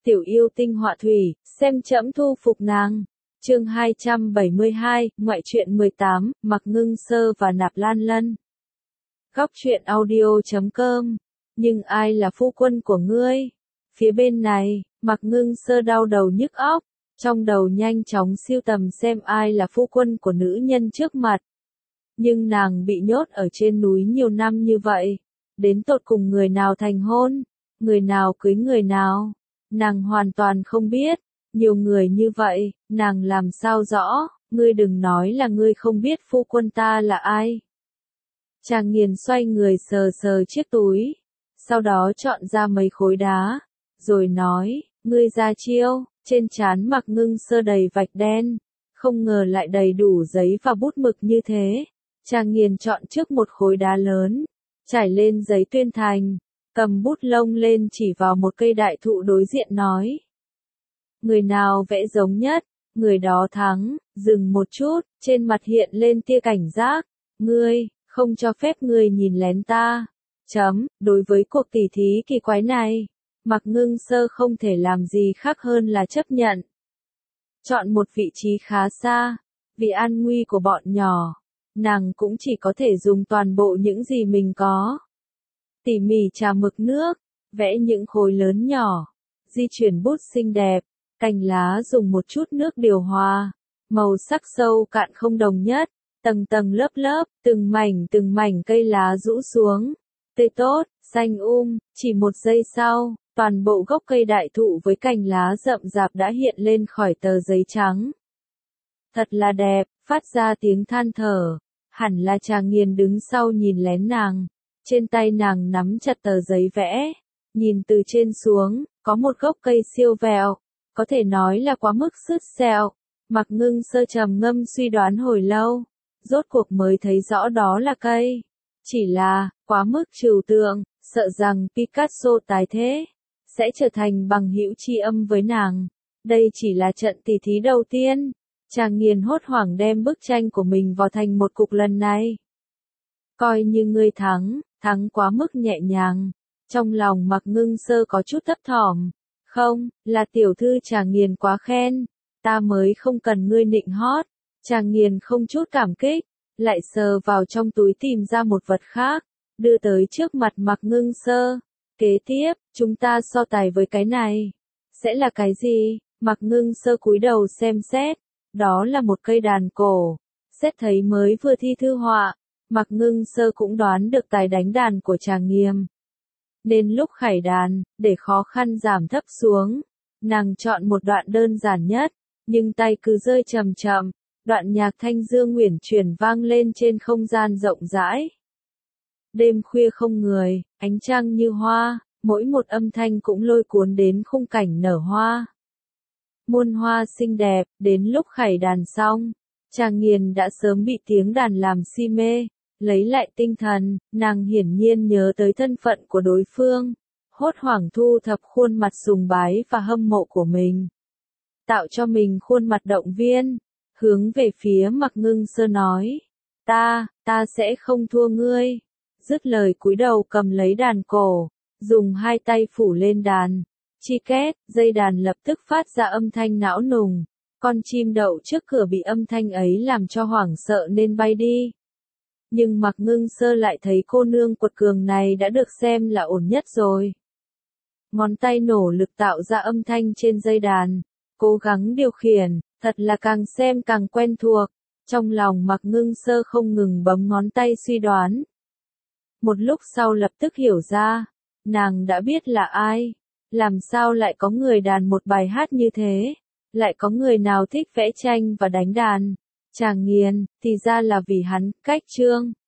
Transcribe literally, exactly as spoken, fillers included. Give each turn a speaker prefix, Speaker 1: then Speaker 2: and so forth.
Speaker 1: tiểu yêu tinh họa thủy, xem trẫm thu phục nàng. Chương hai trăm bảy mươi hai, ngoại truyện mười tám, Mạc Ngưng Sơ và Nạp Lan Lân. Góc truyện audio chấm com. Nhưng ai là phu quân của ngươi? Phía bên này, Mạc Ngưng Sơ đau đầu nhức óc, trong đầu nhanh chóng siêu tầm xem ai là phu quân của nữ nhân trước mặt. Nhưng nàng bị nhốt ở trên núi nhiều năm như vậy, đến tột cùng người nào thành hôn, người nào cưới người nào, nàng hoàn toàn không biết. Nhiều người như vậy, nàng làm sao rõ, ngươi đừng nói là ngươi không biết phu quân ta là ai. Chàng nghiền xoay người sờ sờ chiếc túi, sau đó chọn ra mấy khối đá, rồi nói, ngươi ra chiêu. Trên trán Mạc Ngưng Sơ đầy vạch đen, không ngờ lại đầy đủ giấy và bút mực như thế. Chàng nghiền chọn trước một khối đá lớn, trải lên giấy tuyên thành, cầm bút lông lên chỉ vào một cây đại thụ đối diện nói. Người nào vẽ giống nhất, người đó thắng. Dừng một chút, trên mặt hiện lên tia cảnh giác. Ngươi, không cho phép ngươi nhìn lén ta. Chấm, đối với cuộc tỉ thí kỳ quái này, Mạc Ngưng Sơ không thể làm gì khác hơn là chấp nhận. Chọn một vị trí khá xa, vì an nguy của bọn nhỏ, nàng cũng chỉ có thể dùng toàn bộ những gì mình có. Tỉ mỉ chà mực nước, vẽ những khối lớn nhỏ, di chuyển bút xinh đẹp, cành lá dùng một chút nước điều hòa, màu sắc sâu cạn không đồng nhất, tầng tầng lớp lớp, từng mảnh từng mảnh cây lá rũ xuống, tươi tốt, xanh um, chỉ một giây sau, toàn bộ gốc cây đại thụ với cành lá rậm rạp đã hiện lên khỏi tờ giấy trắng. Thật là đẹp, phát ra tiếng than thở, hẳn là Tràng Nghiền đứng sau nhìn lén nàng, trên tay nàng nắm chặt tờ giấy vẽ, nhìn từ trên xuống, có một gốc cây siêu vẹo, có thể nói là quá mức sứt sẹo. Mạc Ngưng Sơ trầm ngâm suy đoán hồi lâu, rốt cuộc mới thấy rõ đó là cây. Chỉ là, quá mức trừu tượng, sợ rằng Picasso tái thế, sẽ trở thành bằng hữu tri âm với nàng. Đây chỉ là trận tỉ thí đầu tiên. Tràng Nghiền hốt hoảng đem bức tranh của mình vào thành một cục lần này. Coi như ngươi thắng, thắng quá mức nhẹ nhàng. Trong lòng Mạc Ngưng Sơ có chút thấp thỏm. Không, là tiểu thư Tràng Nghiền quá khen, ta mới không cần ngươi nịnh hót. Tràng Nghiền không chút cảm kích, lại sờ vào trong túi tìm ra một vật khác, đưa tới trước mặt Mạc Ngưng Sơ. Kế tiếp, chúng ta so tài với cái này. Sẽ là cái gì? Mạc Ngưng Sơ cúi đầu xem xét, đó là một cây đàn cổ. Xét thấy mới vừa thi thư họa, Mạc Ngưng Sơ cũng đoán được tài đánh đàn của Tràng Nghiền. Nên lúc khải đàn, để khó khăn giảm thấp xuống, nàng chọn một đoạn đơn giản nhất, nhưng tay cứ rơi chậm chậm, đoạn nhạc thanh dương uyển chuyển vang lên trên không gian rộng rãi. Đêm khuya không người, ánh trăng như hoa, mỗi một âm thanh cũng lôi cuốn đến khung cảnh nở hoa. Muôn hoa xinh đẹp, đến lúc khải đàn xong, Tràng Nghiền đã sớm bị tiếng đàn làm si mê. Lấy lại tinh thần, nàng hiển nhiên nhớ tới thân phận của đối phương, hốt hoảng thu thập khuôn mặt sùng bái và hâm mộ của mình. Tạo cho mình khuôn mặt động viên, hướng về phía Mạc Ngưng Sơ nói, ta, ta sẽ không thua ngươi. Dứt lời cúi đầu cầm lấy đàn cổ, dùng hai tay phủ lên đàn, chi két, dây đàn lập tức phát ra âm thanh não nùng, con chim đậu trước cửa bị âm thanh ấy làm cho hoảng sợ nên bay đi. Nhưng Mạc Ngưng Sơ lại thấy cô nương quật cường này đã được xem là ổn nhất rồi. Ngón tay nổ lực tạo ra âm thanh trên dây đàn, cố gắng điều khiển, thật là càng xem càng quen thuộc. Trong lòng Mạc Ngưng Sơ không ngừng bấm ngón tay suy đoán. Một lúc sau lập tức hiểu ra, nàng đã biết là ai. Làm sao lại có người đàn một bài hát như thế, lại có người nào thích vẽ tranh và đánh đàn. Tràng Nghiền, thì ra là vì hắn, cách chương.